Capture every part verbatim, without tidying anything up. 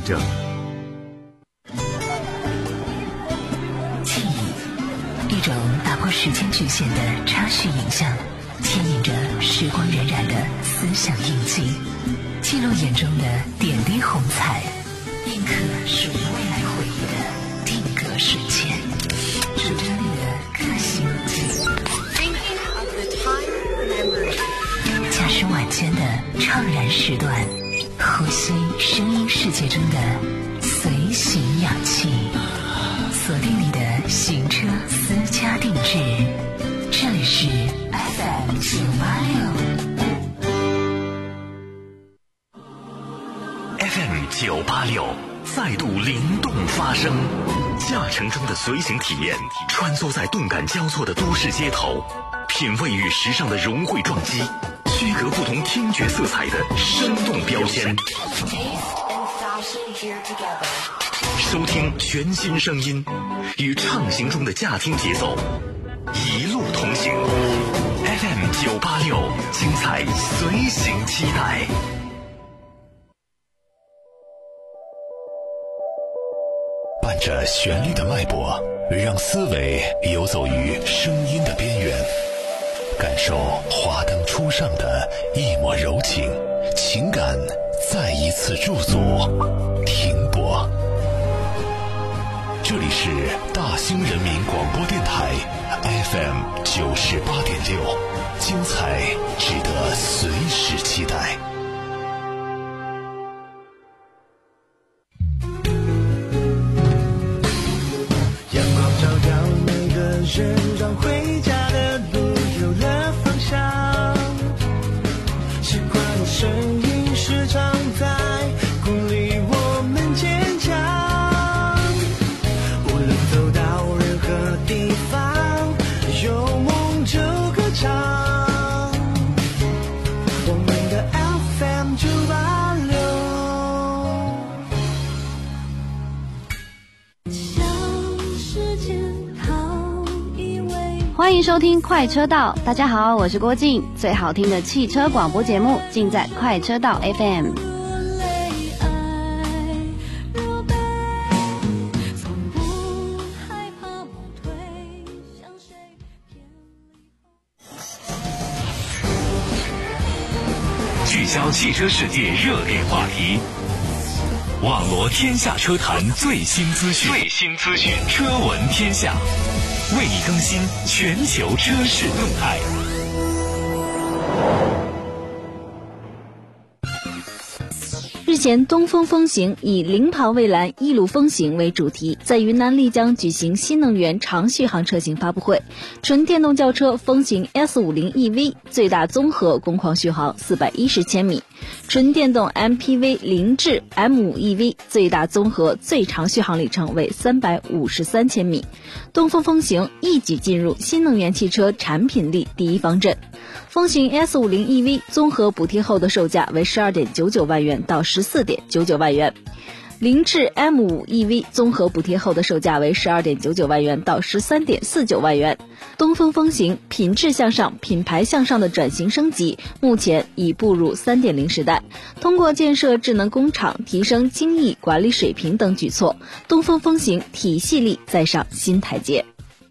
证。 记忆，一种打破时间局限的插叙影像，牵引着时光荏苒的思想印记，记录眼中的点滴红彩，印刻属于未来回忆的定格瞬间，主张力的个性记忆。驾驶晚间的怅然时段，呼吸声音世界中的随行氧气，锁定你的行车私家定制，这里是 F M 九八六 F M 九八六再度灵动发声，驾乘中的随行体验，穿梭在动感交错的都市街头，品味与时尚的融汇撞击，区隔不同听觉色彩的生动标签，收听全新声音，与畅行中的驾听节奏一路同行。 F M 九八六，精彩随行期待。伴着旋律的脉搏，让思维游走于声音的边缘，感受华灯初上的一抹柔情，情感再一次驻足停泊。这里是大兴人民广播电台 F M 九十八点六，精彩值得随时期待。 阳光照耀每个人，让回家的路有了方向。习惯的声音时常在鼓励我们坚强。无论走到任何地方，有梦就歌唱。我们的 F M 九八六。 欢迎收听快车道，大家好，我是郭靖，最好听的汽车广播节目尽在快车道 F M。 聚焦汽车世界热点话题，网罗天下车坛最新资讯，最新资讯，车闻天下，为你更新全球车市动态。 日前，东风风行以领跑蔚蓝，一路风行为主题，在云南丽江举行新能源长续航车型发布会。纯电动轿车风行 S 五十 E V 最大综合工况续航四百一十千米，纯电动 M P V 凌志 M 五 E V 最大综合最长续航里程为三百五十三千米。东风风行一举进入新能源汽车产品力第一方阵。风行 S 五十 E V 综合补贴后的售价为 十二点九九万元到十四点九九万元，凌志 M 五 E V 综合补贴后的售价为 十二点九九万元到十三点四九万元。东风风行品质向上、品牌向上的转型升级，目前已步入 三点零 时代。通过建设智能工厂、提升精益管理水平等举措，东风风行体系力再上新台阶。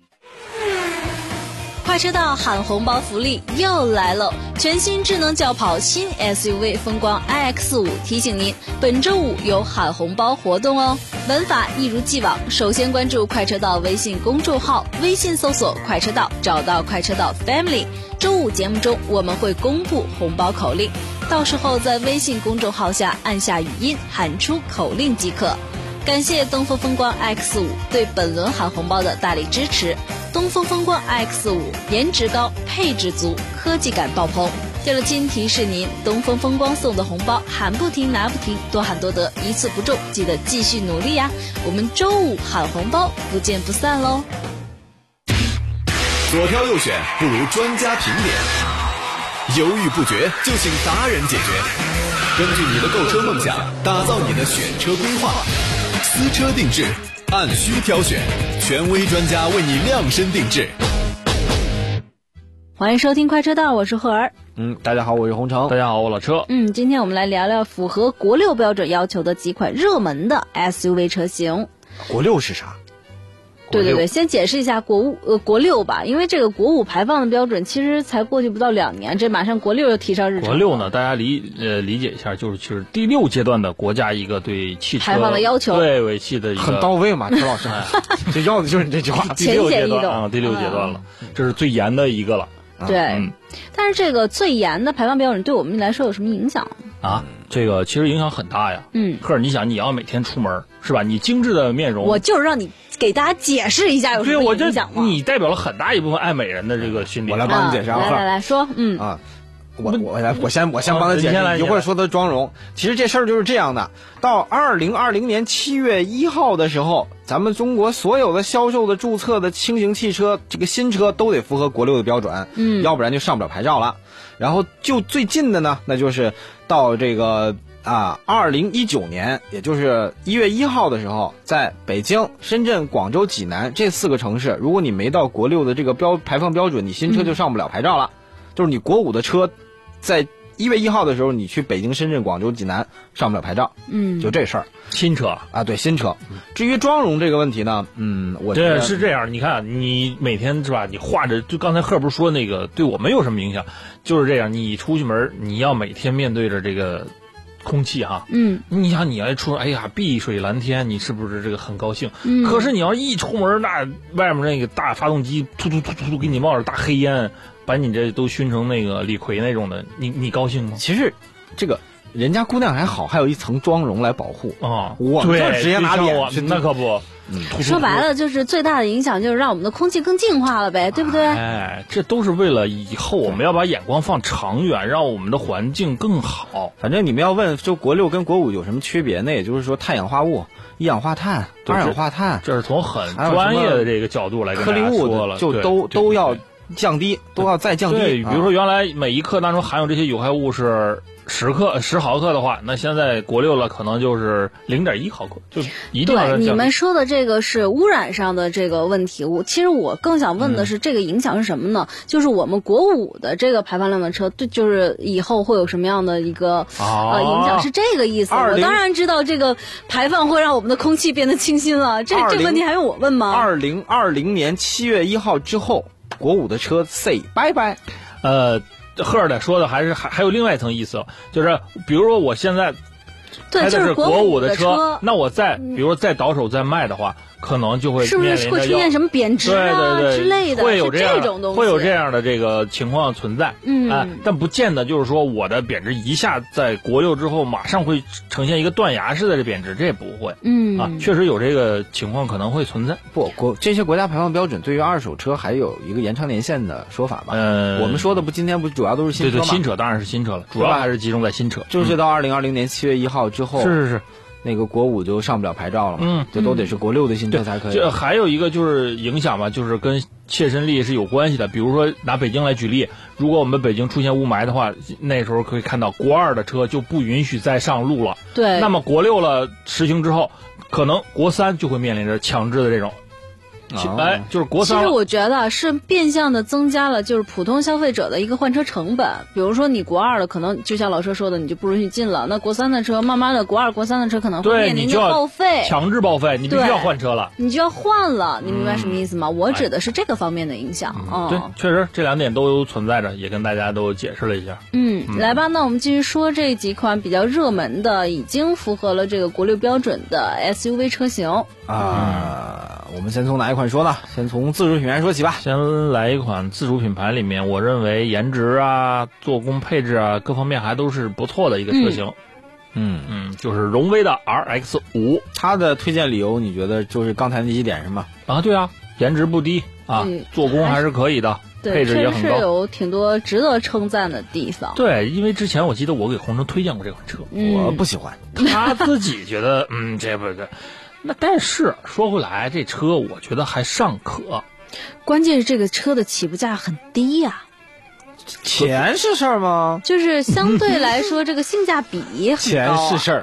快车道喊红包福利又来喽！全新智能轿跑新 S U V 风光 I X 五 提醒您，本周五有喊红包活动哦。玩法一如既往，首先关注快车道微信公众号，微信搜索快车道，找到快车道 Family。周五节目中我们会公布红包口令，到时候在微信公众号下按下语音喊出口令即可。感谢东风风光 I X 五 对本轮喊红包的大力支持。东风风光 I X 五 颜值高，配置足，科技感爆棚。对了，亲提示您，东风风光送的红包喊不停拿不停，多喊多得，一次不中，记得继续努力呀！我们周五喊红包，不见不散喽！ 左挑右选不如专家评点，犹豫不决就请达人解决。根据你的购车梦想，打造你的选车规划，私车定制，按需挑选，权威专家为你量身定制。 欢迎收听快车道，我是赫儿。 嗯，大家好，我是洪城。 大家好，我老车。 嗯，今天我们来聊聊符合国六标准要求的几款热门的 S U V 车型。 国六是啥？ 对对对，先解释一下国五呃国六吧，因为这个国五排放的标准其实才过去不到两年，这马上国六又提上日程。 国六呢，大家理呃理解一下，就是其实第六阶段的国家一个对汽车排放的要求， 对尾气的一个很到位嘛，陈老师，这要的就是你这句话。 第六阶段啊，第六阶段了，这是最严的一个了。 对， 嗯， 但是这个最严的排放标准对我们来说有什么影响啊？这个其实影响很大呀。 嗯， 可是你想，你要每天出门是吧？你精致的面容， 我就是让你给大家解释一下有什么影响吗？ 你代表了很大一部分爱美人的这个心理。 我来帮你解释啊， 来来来说，嗯啊。我我来我先我先帮他解释，一会儿说他妆容。其实这事儿就是这样的，到二零二零年七月一号的时候，咱们中国所有的销售的注册的轻型汽车，这个新车都得符合国六的标准， 嗯， 要不然就上不了牌照了。然后就最近的呢，那就是到这个啊二零一九年，也就是一月一号的时候，在北京、深圳、广州、济南这四个城市，如果你没到国六的这个标排放标准，你新车就上不了牌照了。嗯、就是你国五的车。在一月一号的时候，你去北京、深圳、广州、济南上不了牌照， 嗯， 就这事儿。 新车啊，对，新车。至于妆容这个问题呢，嗯，我觉得对是这样。你看，你每天是吧？你画着，就刚才贺不是说那个对我们有什么影响？就是这样，你出去门，你要每天面对着这个空气哈， 嗯， 你想你要出，哎呀，碧水蓝天，你是不是这个很高兴？ 嗯， 可是你要一出门，那外面那个大发动机突突突突突给你冒着大黑烟。把你这都熏成那个李逵那种的，你你高兴吗？ 其实，这个人家姑娘还好，还有一层妆容来保护啊。 我们就直接拿脸去， 那可不。 嗯，说白了就是最大的影响就是让我们的空气更净化了呗，对不对？ 哎，这都是为了以后我们要把眼光放长远，让我们的环境更好。 反正你们要问，就国六跟国五有什么区别？那也就是说，碳氧化物、一氧化碳、二氧化碳， 这是从很专业的这个角度来跟大家说了， 就都都要。降低都要再降低。 对，比如说原来每一克当中含有这些有害物是十克十毫克的话，那现在国六了可能就是零点一毫克，就一定要降低。 对，你们说的这个是污染上的这个问题。我其实我更想问的是，这个影响是什么呢？嗯、就是我们国五的这个排放量的车，对，就是以后会有什么样的一个、 啊、 呃影响？是这个意思。我当然知道这个排放会让我们的空气变得清新了，这这个问题还用我问吗？ 二零二零年七月一号之后。国五的车 say 拜拜， 呃，赫尔的说的还是还还有另外一层意思，就是比如说我现在开的是国五的车， 就是、 那我再比如说再倒手再卖的话，可能就会是不是会出现什么贬值啊对对对之类的， 会有这样种东西， 会有这样的这个情况存在， 嗯、 呃，但不见得就是说我的贬值一下在国六之后马上会呈现一个断崖式的这贬值，这也不会， 嗯啊，确实有这个情况可能会存在。 不，国这些国家排放标准对于二手车还有一个延长年限的说法吧？ 呃， 我们说的不今天不主要都是新车吗？ 对对，新车当然是新车了，主要还是集中在新车， 就是到二零二零年七月一号之后， 是是是。 那个国五就上不了牌照了嘛， 嗯， 就都得是国六的新车才可以。 这还有一个就是影响吧，就是跟切身利益是有关系的。比如说拿北京来举例，如果我们北京出现雾霾的话，那时候可以看到国二的车就不允许再上路了。 对， 那么国六了实行之后，可能国三就会面临着强制的这种。 哦、 哎，就是国三。 其实我觉得是变相的增加了，就是普通消费者的一个换车成本。比如说你国二的，可能就像老车说的，你就不允许进了。那国三的车，慢慢的国二、国三的车可能会面临着报废， 强制报废，你必须要换车了， 你就要换了。你明白什么意思吗？嗯、我指的是这个方面的影响。 嗯嗯、对，确实这两点都存在着，也跟大家都解释了一下。 嗯，嗯来吧，那我们继续说这几款比较热门的，已经符合了这个国六标准的 S U V 车型啊。嗯我们先从哪一款说呢？先从自主品牌说起吧。 先来一款自主品牌里面，我认为颜值啊、做工配置啊各方面还都是不错的一个车型。 嗯嗯，就是荣威的 R X 五， 它的推荐理由你觉得就是刚才那几点是吗？ 啊，对啊，颜值不低啊， 嗯、 做工还是可以的，配置也很高， 是有挺多值得称赞的地方。 对，因为之前我记得我给洪城推荐过这款车， 嗯、 我不喜欢， 他自己觉得嗯这不这。那但是说回来，这车我觉得还尚可。 关键是这个车的起步价很低呀、 啊。钱是事儿吗？ 就是相对来说，这个性价比很高、啊。 钱是事儿。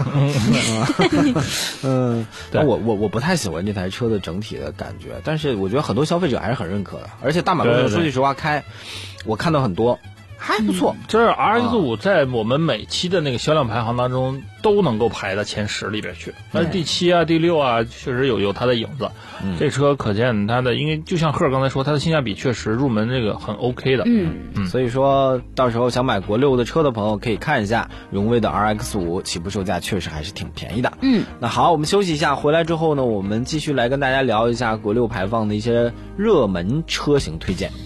嗯，但我我我不太喜欢这台车的整体的感觉，但是我觉得很多消费者还是很认可的。而且大马路上说句实话开，我看到很多。 还不错。 这 R X 五在我们每期的那个销量排行当中都能够排到前十里边去，但是第七啊、第六啊，确实有有它的影子。嗯、这车可见它的，因为就像赫刚才说，它的性价比确实入门这个很 OK 的。 嗯嗯，所以说到时候想买国六的车的朋友可以看一下荣威的 R X 五，起步售价确实还是挺便宜的。 嗯， 那好，我们休息一下，回来之后呢，我们继续来跟大家聊一下国六排放的一些热门车型推荐。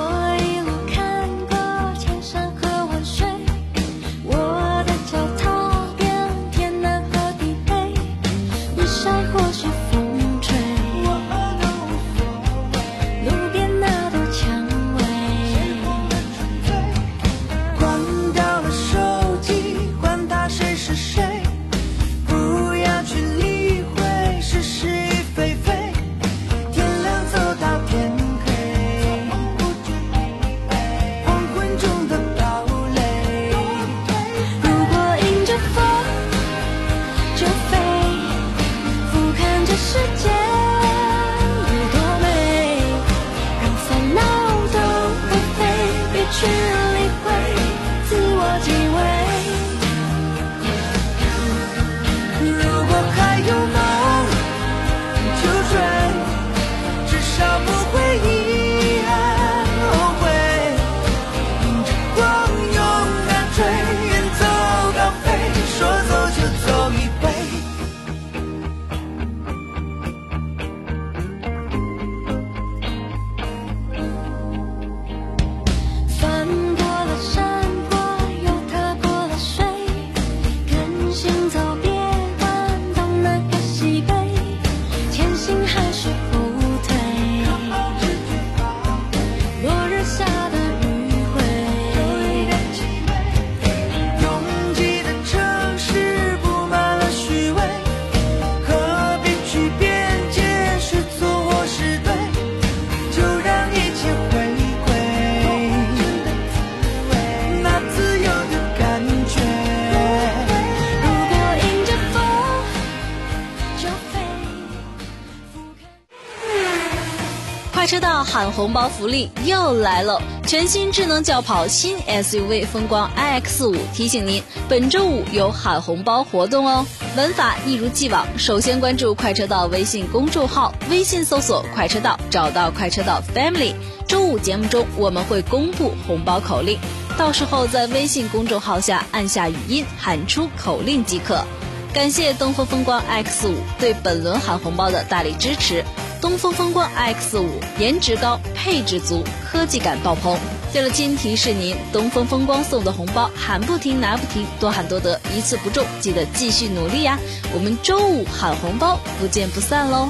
快车道喊红包福利又来喽！全新智能轿跑新 S U V 风光 I X 五提醒您，本周五有喊红包活动哦。玩法一如既往，首先关注快车道微信公众号，微信搜索快车道，找到快车道 Family。周五节目中我们会公布红包口令，到时候在微信公众号下按下语音喊出口令即可。感谢东风风光 I X 五 对本轮喊红包的大力支持。东风风光 I X 五 颜值高，配置足，科技感爆棚。对了，亲提示您，东风风光送的红包喊不停拿不停，多喊多得，一次不中，记得继续努力呀！我们周五喊红包，不见不散喽！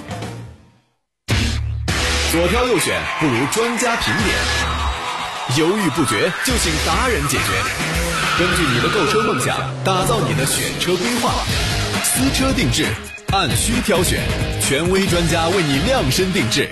左挑右选不如专家评点，犹豫不决就请达人解决。根据你的购车梦想，打造你的选车规划，私车定制，按需挑选，权威专家为你量身定制。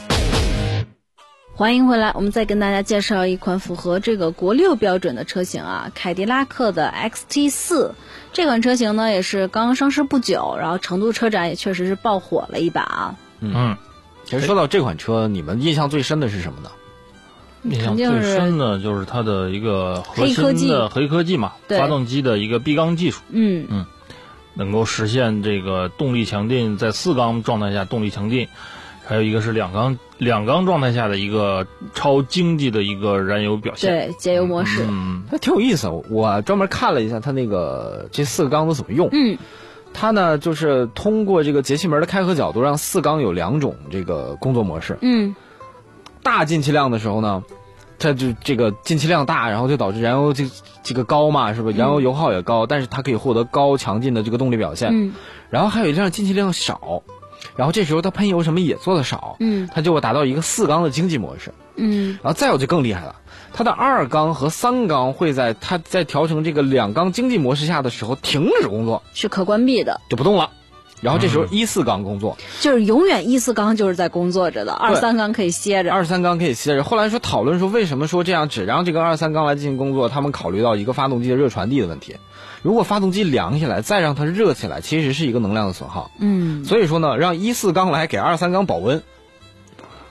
欢迎回来，我们再跟大家介绍一款符合这个国六标准的车型啊，凯迪拉克的 X T 四。这款车型呢也是刚刚上市不久，然后成都车展也确实是爆火了一把啊。 嗯，其实说到这款车，你们印象最深的是什么呢？ 印象最深的就是它的一个核心的黑科技嘛，发动机的一个闭缸技术。 嗯嗯，能够实现这个动力强劲，在四缸状态下动力强劲，还有一个是两缸两缸状态下的一个超经济的一个燃油表现。 对，节油模式。 嗯，它挺有意思。我专门看了一下它那个这四个缸都怎么用。 嗯， 它呢就是通过这个节气门的开合角度，让四缸有两种这个工作模式。 嗯， 大进气量的时候呢，它就这个进气量大，然后就导致燃油这这个高嘛，是不是？燃油油耗也高，嗯、但是它可以获得高强劲的这个动力表现。 嗯， 然后还有一辆进气量少，然后这时候它喷油什么也做的少。 嗯， 它就会达到一个四缸的经济模式。 嗯， 然后再有就更厉害了，它的二缸和三缸会在它在调成这个两缸经济模式下的时候停止工作， 是可关闭的， 就不动了。然后这时候一四缸工作， 嗯、就是永远一四缸就是在工作着的，二三缸可以歇着。 二三缸可以歇着。后来说讨论说为什么说这样只让这个二三缸来进行工作，他们考虑到一个发动机的热传递的问题。如果发动机凉下来，再让它热起来，其实是一个能量的损耗。 嗯， 所以说呢，让一四缸来给二三缸保温。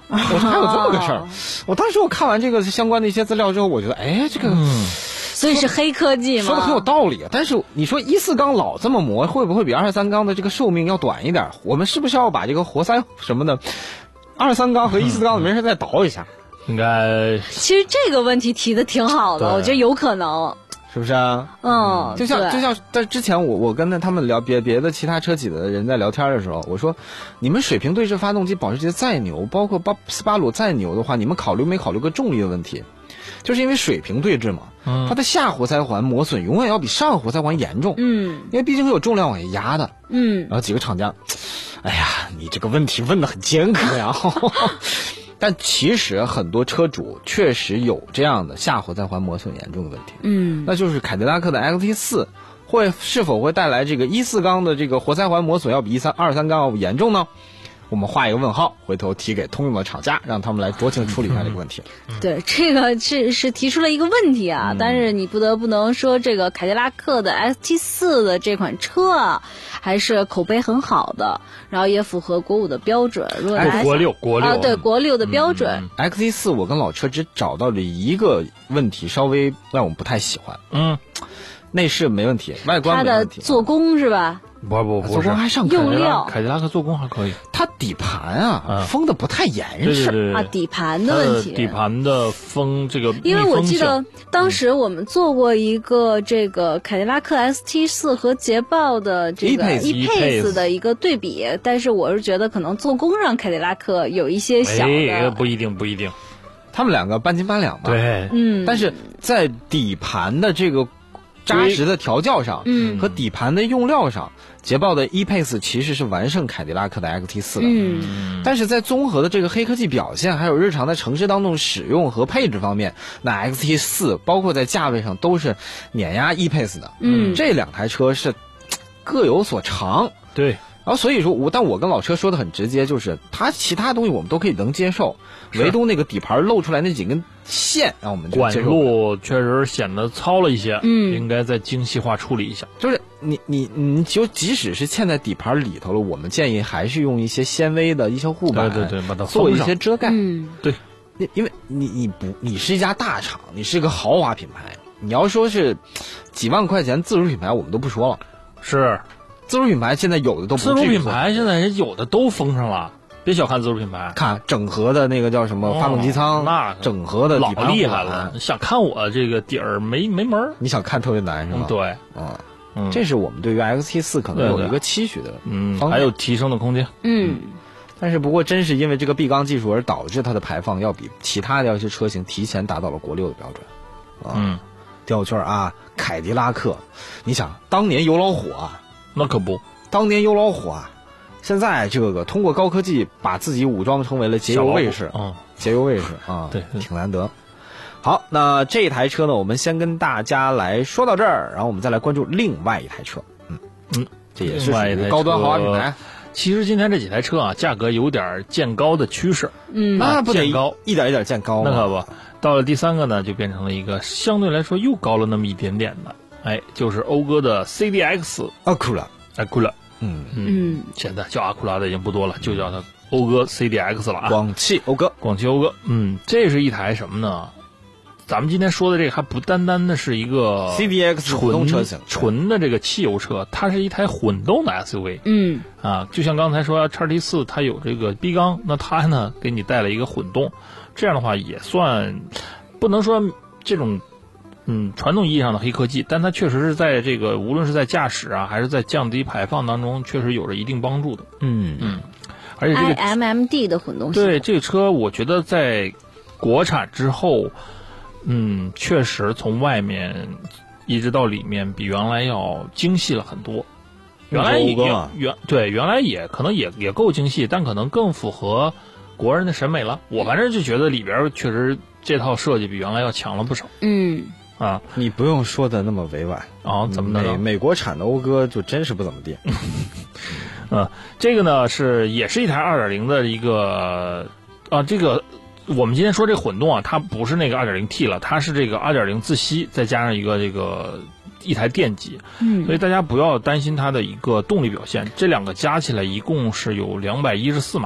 我说还有这么个事儿。我当时我看完这个相关的一些资料之后，我觉得，哎，这个。 嗯所以是黑科技吗？ 说的很有道理，但是你说一四缸老这么磨，会不会比二三缸的这个寿命要短一点？我们是不是要把这个活塞什么的，二三缸和一四缸的没事再倒一下？ 应该。 其实这个问题提的挺好的，我觉得有可能。 是不是啊？ 嗯， 就像就像在之前我我跟他们聊别别的其他车企的人在聊天的时候，我说你们水平对置发动机保时捷再牛，包括巴斯巴鲁再牛的话，你们考虑没考虑个重力的问题？就是因为水平对置嘛，嗯，它的下活塞环磨损永远要比上活塞环严重， 嗯， 因为毕竟会有重量往下压的， 嗯， 然后几个厂家，哎呀，你这个问题问得很尖刻呀。但其实很多车主确实有这样的下活塞环磨损严重的问题， 嗯， 那就是凯迪拉克的 X T 四会是否会带来这个一四缸的这个活塞环磨损要比一三二三缸要严重呢？我们画一个问号，回头提给通用的厂家，让他们来酌情处理一下这个问题。 对，这个是是提出了一个问题啊，嗯、但是你不得不能说，这个凯迪拉克的 X T 四 的这款车啊，还是口碑很好的，然后也符合国五的标准。如果国六国六啊，对国六的标准。 嗯、X T 四 我跟老车只找到了一个问题，稍微让我们不太喜欢。 嗯， 内饰没问题，外观没问题， 它的做工是吧？ 不不不， 做工还上用料， 凯迪拉克做工还可以。 它底盘啊，嗯、封的不太严实。对对对啊，底盘的问题。 底盘的封这个， 因为我记得当时我们做过一个这个凯迪拉克 X T 四 和捷豹的这个 E-Pace 的一个对比，但是我是觉得可能做工上凯迪拉克有一些小的， 哎、不一定不一定， 他们两个半斤八两吧。 对， 嗯， 但是在底盘的这个扎实的调教上， 嗯， 和底盘的用料上，捷豹的 E-Pace 其实是完胜凯迪拉克的 X T 四 的， 嗯， 但是在综合的这个黑科技表现，还有日常在城市当中使用和配置方面，那 X T 四 包括在价位上都是碾压 E-Pace 的， 嗯， 这两台车是各有所长， 对。 然后所以说我，但我跟老车说的很直接，就是它其他东西我们都可以能接受，唯独那个底盘露出来那几根线，让我们就接受。 管路确实显得糙了一些， 嗯， 应该再精细化处理一下。 就是你你你就即使是嵌在底盘里头了，我们建议还是用一些纤维的一些护板， 对对对，把它做一些遮盖。 嗯， 对， 因为你你不你是一家大厂，你是一个豪华品牌，你要说是几万块钱自主品牌，我们都不说了， 是。 自主品牌现在有的都不自主品牌现在人有的都封上了，别小看自主品牌。 看整合的那个叫什么发动机舱， 哦、那整合的老厉害了。想看我这个底儿没没门儿， 你想看特别难是吗？ 嗯、对， 嗯，嗯，这是我们对于 X T 四 可能有一个期许的， 嗯，还有提升的空间。 嗯， 但是不过真是因为这个闭缸技术而导致它的排放要比其他的一些车型提前达到了国六的标准。啊、 嗯， 掉圈啊，凯迪拉克，你想当年油老虎啊， 那可不。 当年油老虎啊，现在这个通过高科技把自己武装成为了节油卫士， 嗯， 节油卫士啊， 对， 挺难得。好，那这台车呢，我们先跟大家来说到这儿，然后我们再来关注另外一台车，嗯嗯， 这也是属于高端豪华品牌。 其实今天这几台车啊，价格有点渐高的趋势， 嗯， 那不得渐高， 一点一点渐高吗？ 那可不，到了第三个呢，就变成了一个相对来说又高了那么一点点的，哎，就是讴歌的 C D X 阿库拉， 阿库拉。 嗯嗯， 现在叫阿库拉的已经不多了，就叫它讴歌 C D X 了啊。 广汽讴歌， 广汽讴歌，嗯，这是一台什么呢？咱们今天说的这个还不单单的是一个 C D X 混动车型， 纯的这个汽油车，它是一台混动的 S U V。 嗯， 啊，就像刚才说 X T 四 它有这个逼缸，那它呢给你带来一个混动，这样的话也算不能说这种。嗯，传统意义上的黑科技，但它确实是在这个无论是在驾驶啊，还是在降低排放当中，确实有着一定帮助的。 嗯嗯，而且这个 I M M D 的混动系统， 对这个车，我觉得在国产之后，嗯，确实从外面一直到里面，比原来要精细了很多。原来也原对原来也可能也也够精细，但可能更符合国人的审美了。我反正就觉得里边确实这套设计比原来要强了不少。 嗯。 啊， 你不用说的那么委婉啊，怎么的？ 美美国产的讴歌就真是不怎么地。 嗯，这个呢是也是一台 二点零 的一个啊，这个我们今天说这混动啊，它不是那个 二点零 T 了，它是这个 二点零 自吸再加上一个这个一台电机。 嗯， 所以大家不要担心它的一个动力表现，这两个加起来一共是有两百一十四马力。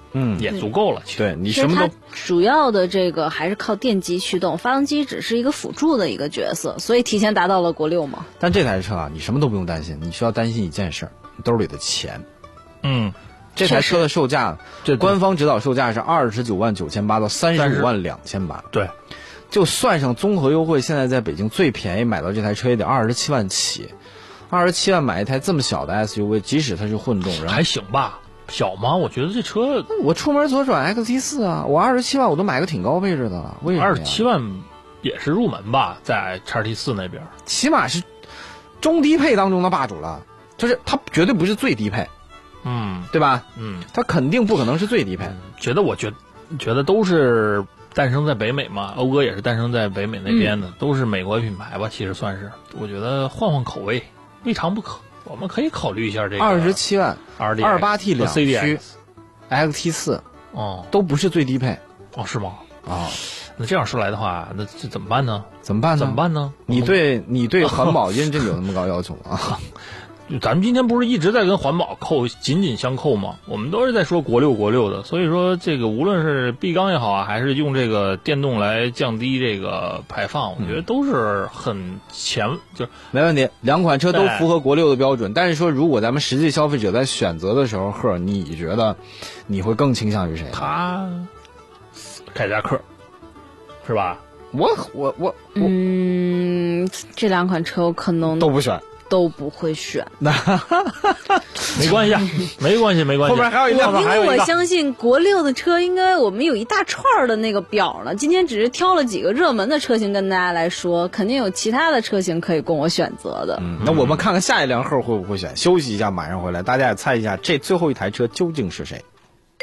嗯， 也足够了。其实对你其实它什么都主要的这个还是靠电机驱动，发动机只是一个辅助的一个角色，所以提前达到了国六嘛。 但这台车啊，你什么都不用担心，你需要担心一件事儿，你兜里的钱。 嗯， 这台车的售价， 这官方指导售价是二十九万九千八到三十五万两千八。 对， 就算上综合优惠，现在在北京最便宜买到这台车也得二十七万起。二十七万买一台这么小的 S U V， 即使它是混动，然后还行吧。小吗？我觉得这车我出门左转 X T 四啊，我二十七万我都买个挺高配置的了，为什么？ 二十七万也是入门吧，在 X T 四那边， 起码是中低配当中的霸主了，就是它绝对不是最低配， 嗯， 对吧？ 嗯， 它肯定不可能是最低配。 觉得我觉觉得都是诞生在北美嘛，讴歌也是诞生在北美那边的， 嗯、 都是美国品牌吧，其实算是。我觉得换换口味，未尝不可。我们可以考虑一下这个二十七万， 二二八 T 两驱 X T 四， 哦， 都不是最低配， 哦，是吗？ 啊、哦， 那这样说来的话，那这怎么办呢？ 怎么办呢？ 怎么办呢？ 你对你对环保认证有那么高要求吗？ 咱们今天不是一直在跟环保扣紧紧相扣吗？我们都是在说国六国六的，所以说这个无论是闭缸也好啊，还是用这个电动来降低这个排放，我觉得都是很前，就没问题。两款车都符合国六的标准，但是说如果咱们实际消费者在选择的时候，赫，你觉得你会更倾向于谁？ 他凯迪拉克，是吧？ 我我我嗯，这两款车我可能都不选。 都不会选， 没关系，没关系，没关系。 后面还有一辆， 因为我相信国六的车应该我们有一大串的那个表呢。今天只是挑了几个热门的车型跟大家来说，肯定有其他的车型可以供我选择的。 嗯，那我们看看下一辆后会不会选。休息一下，马上回来，大家也猜一下这最后一台车究竟是谁？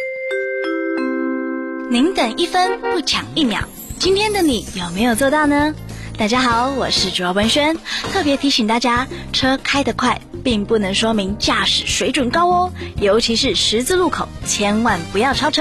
您等一分不抢一秒，今天的你有没有做到呢？大家好，我是主要文轩，特别提醒大家，车开得快并不能说明驾驶水准高哦，尤其是十字路口，千万不要超车。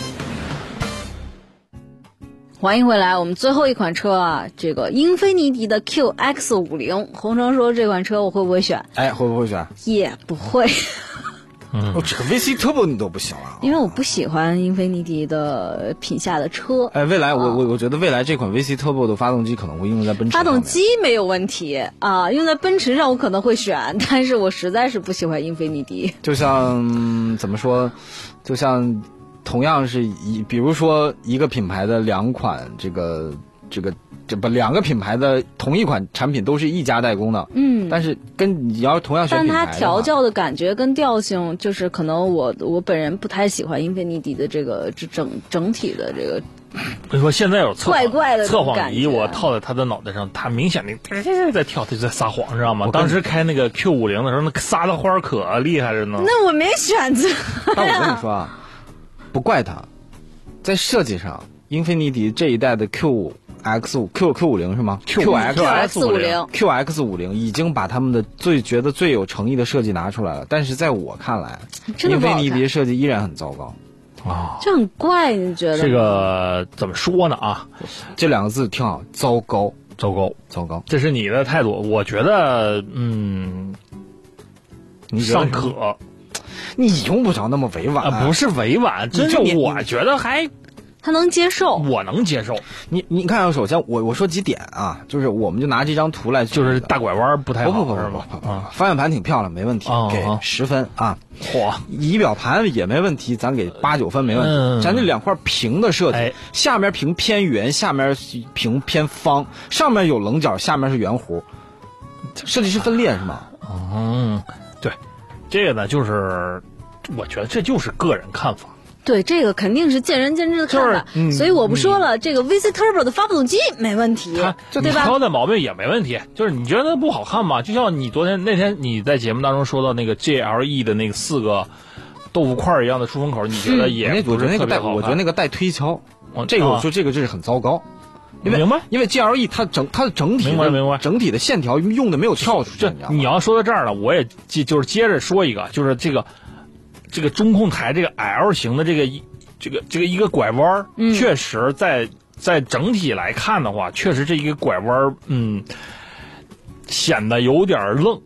欢迎回来，我们最后一款车啊，这个英菲尼迪的 Q X 五十，红城说这款车我会不会选？ 哎，会不会选？ 也不会。 嗯， 哦，这个 V C Turbo 你都不行啊？ 因为我不喜欢英菲尼迪的品下的车。 哎，未来我我我觉得未来这款 V C Turbo 的发动机可能会应用在奔驰上面。 发动机没有问题啊，用在奔驰上我可能会选，但是我实在是不喜欢英菲尼迪。 就像怎么说，就像同样是一，比如说一个品牌的两款这个这个。这不两个品牌的同一款产品都是一家代工的， 嗯， 但是跟你要同样选品牌的话， 但它调教的感觉跟调性，就是可能我我本人不太喜欢英菲尼迪的这个这整整体的这个。 我说现在有测怪怪的测谎仪，我套在他的脑袋上，他明显的在跳，他就在撒谎，知道吗？当时开那个 Q 五十的时候，那撒的花可厉害着呢。 那我没选择。 但我跟你说啊，不怪他，在设计上，英菲尼迪这一代的 Q 五。X 五 Q Q 五十是吗 ？Q X 五十 Q X 五十已经把他们的最觉得最有诚意的设计拿出来了，但是在我看来，英菲尼迪设计依然很糟糕啊， 这很怪，你觉得？ 这个怎么说呢啊？ 这两个字挺好，糟糕， 糟糕， 糟糕， 这是你的态度。我觉得，嗯， 你尚可， 你用不着那么委婉啊，不是委婉，真是我觉得还。 他能接受， 我能接受。 你你看啊，首先我我说几点啊，就是我们就拿这张图来， 就是大拐弯不太好， 不不不是吗？ 啊，方向盘挺漂亮，没问题， 哦、 给十分啊。 嚯， 仪表盘也没问题，咱给八九分没问题。 嗯、 咱这两块屏的设计， 哎、 下面屏偏圆，下面屏偏方，上面有棱角，下面是圆弧，设计师分裂是吗？ 嗯，对，这个呢，就是我觉得这就是个人看法。 对，这个肯定是见仁见智的看法， 就是嗯、 所以我不说了。这个 V C Turbo 的发动机没问题，对吧？ 挑的毛病也没问题，就是你觉得不好看嘛？就像你昨天那天你在节目当中说到那个 G L E 的那个四个豆腐块一样的出风口，你觉得也不是特别好看？ 我觉得那个带推敲，这个我说这个这是很糟糕。因为明白， 因为 G L E 它整它的整体明白明白整体的线条用的没有跳出去。 这你要说到这儿了，我也接就是接着说一个，就是这个这个中控台这个 L 型的这个这个这个一个拐弯， 嗯， 确实在在整体来看的话，确实这一个拐弯，嗯，显得有点愣。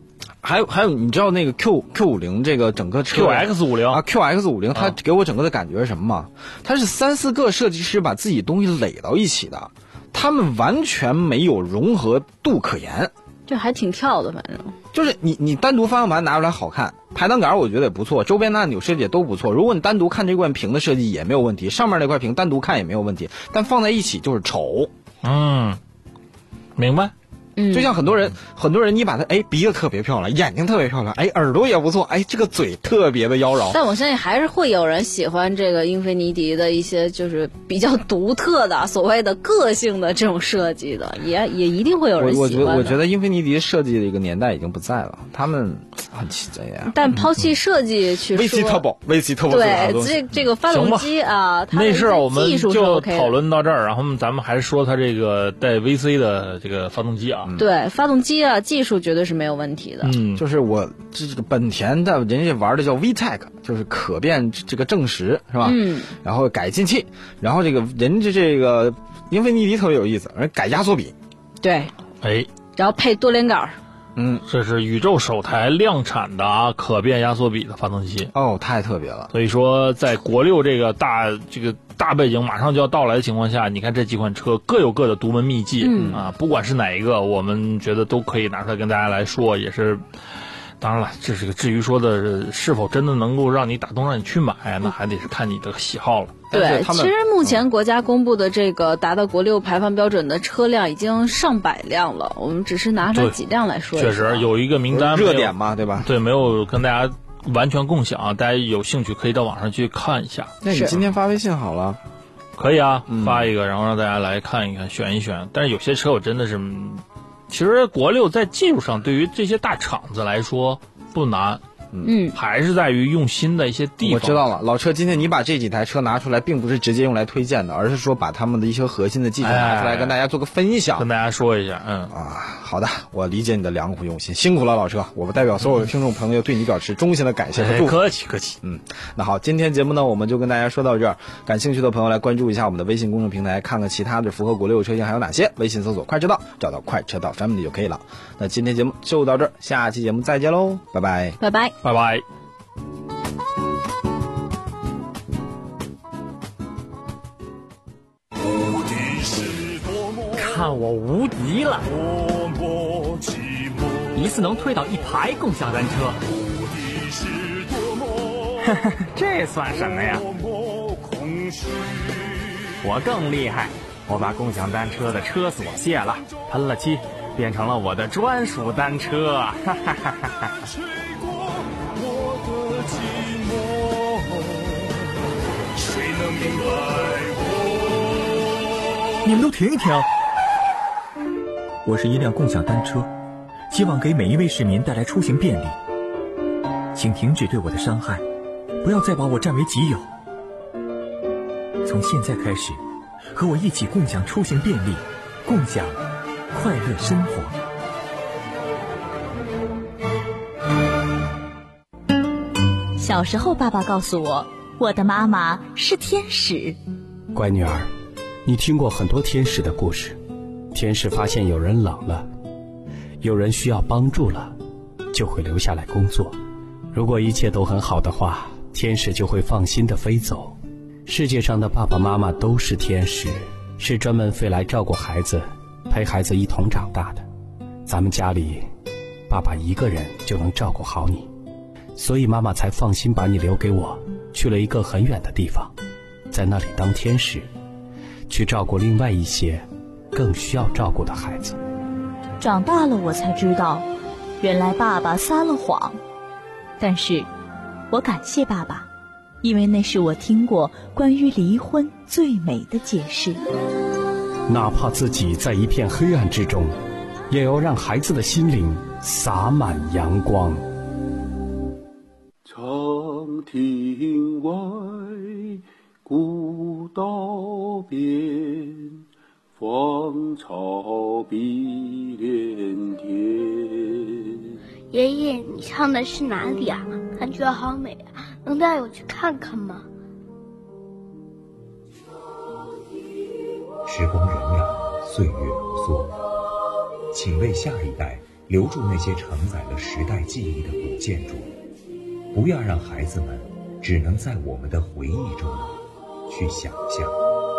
还有还有，你知道那个 Q Q 五零这个整个车 Q X 五零啊 Q X 五零，它给我整个的感觉是什么嘛？它是三四个设计师把自己东西垒到一起的，他们完全没有融合度可言。 这还挺跳的，反正就是你你单独方向盘拿出来好看，排挡杆我觉得也不错，周边的按钮设计也都不错。如果你单独看这块屏的设计也没有问题，上面那块屏单独看也没有问题，但放在一起就是丑。 嗯，明白。 嗯， 就像很多人，很多人你把它，哎，鼻子特别漂亮，眼睛特别漂亮，哎，耳朵也不错，哎，这个嘴特别的妖娆。 但我相信还是会有人喜欢这个英菲尼迪的一些就是比较独特的所谓的个性的这种设计的，也也一定会有人喜欢的。 我我觉得我觉得英菲尼迪设计的一个年代已经不在了，他们很奇怪呀。 但抛弃设计去说， 危机特保，危机特保。 对，这这个发动机啊，它的那事儿我们技术是 OK 的。 就讨论到这儿，然后咱们还是说它这个带 V C 的这个发动机啊。 对，发动机啊，技术绝对是没有问题的。 嗯， 就是我这个本田的人家玩的叫 V TEC， 就是可变这个正时是吧？ 嗯， 然后改进气，然后这个人家这个英菲尼迪特别有意思，人改压缩比。 对， 哎， 然后配多连杆。 嗯， 这是宇宙首台量产的啊可变压缩比的发动机。 哦，太特别了。 所以说，在国六这个大这个大背景马上就要到来的情况下，你看这几款车各有各的独门秘籍、 嗯、 啊，不管是哪一个，我们觉得都可以拿出来跟大家来说，也是。当然了，这是个至于说的是否真的能够让你打动让你去买，那还得是看你的喜好了。 对，其实目前国家公布的这个达到国六排放标准的车辆已经上百辆了，我们只是拿出来几辆来说一下。 确实有一个名单热点嘛，对吧？ 对，没有跟大家完全共享，大家有兴趣可以到网上去看一下。 那你今天发微信好了？ 可以啊， 嗯、 发一个，然后让大家来看一看，选一选。但是有些车我真的是，其实国六在技术上对于这些大厂子来说不难。 嗯， 还是在于用心的一些地方。 我知道了，老车，今天你把这几台车拿出来，并不是直接用来推荐的，而是说把他们的一些核心的技术拿出来，跟大家做个分享， 哎、跟大家说一下。嗯啊，好的，我理解你的良苦用心，辛苦了，老车。我们代表所有的听众朋友对你表示衷心的感谢和祝福。 客气客气。 嗯，那好，今天节目呢，我们就跟大家说到这儿。感兴趣的朋友来关注一下我们的微信公众平台，看看其他的符合国六车型还有哪些。微信搜索“快车道”，找到“快车道 family” 就可以了。那今天节目就到这儿，下期节目再见喽，拜拜， 拜拜， 拜拜。 看我无敌了！一次能推倒一排共享单车，这算什么呀？我更厉害，我把共享单车的车锁卸了，喷了漆，变成了我的专属单车。哈哈哈哈哈！ 你们都停一停！我是一辆共享单车，希望给每一位市民带来出行便利。请停止对我的伤害，不要再把我占为己有。从现在开始，和我一起共享出行便利，共享快乐生活。 小时候，爸爸告诉我，我的妈妈是天使。 乖女儿，你听过很多天使的故事。天使发现有人冷了，有人需要帮助了，就会留下来工作。如果一切都很好的话，天使就会放心地飞走。世界上的爸爸妈妈都是天使，是专门飞来照顾孩子，陪孩子一同长大的。咱们家里，爸爸一个人就能照顾好你，所以妈妈才放心把你留给我，去了一个很远的地方，在那里当天使，去照顾另外一些更需要照顾的孩子。 长大了我才知道，原来爸爸撒了谎，但是我感谢爸爸，因为那是我听过关于离婚最美的解释。 哪怕自己在一片黑暗之中，也要让孩子的心灵洒满阳光。 长亭外，古道边，芳草碧连天。 爷爷，你唱的是哪里啊？感觉好美啊，能带我去看看吗？ 时光荏苒，岁月如梭，请为下一代留住那些承载了时代记忆的古建筑，不要让孩子们只能在我们的回忆中去想象。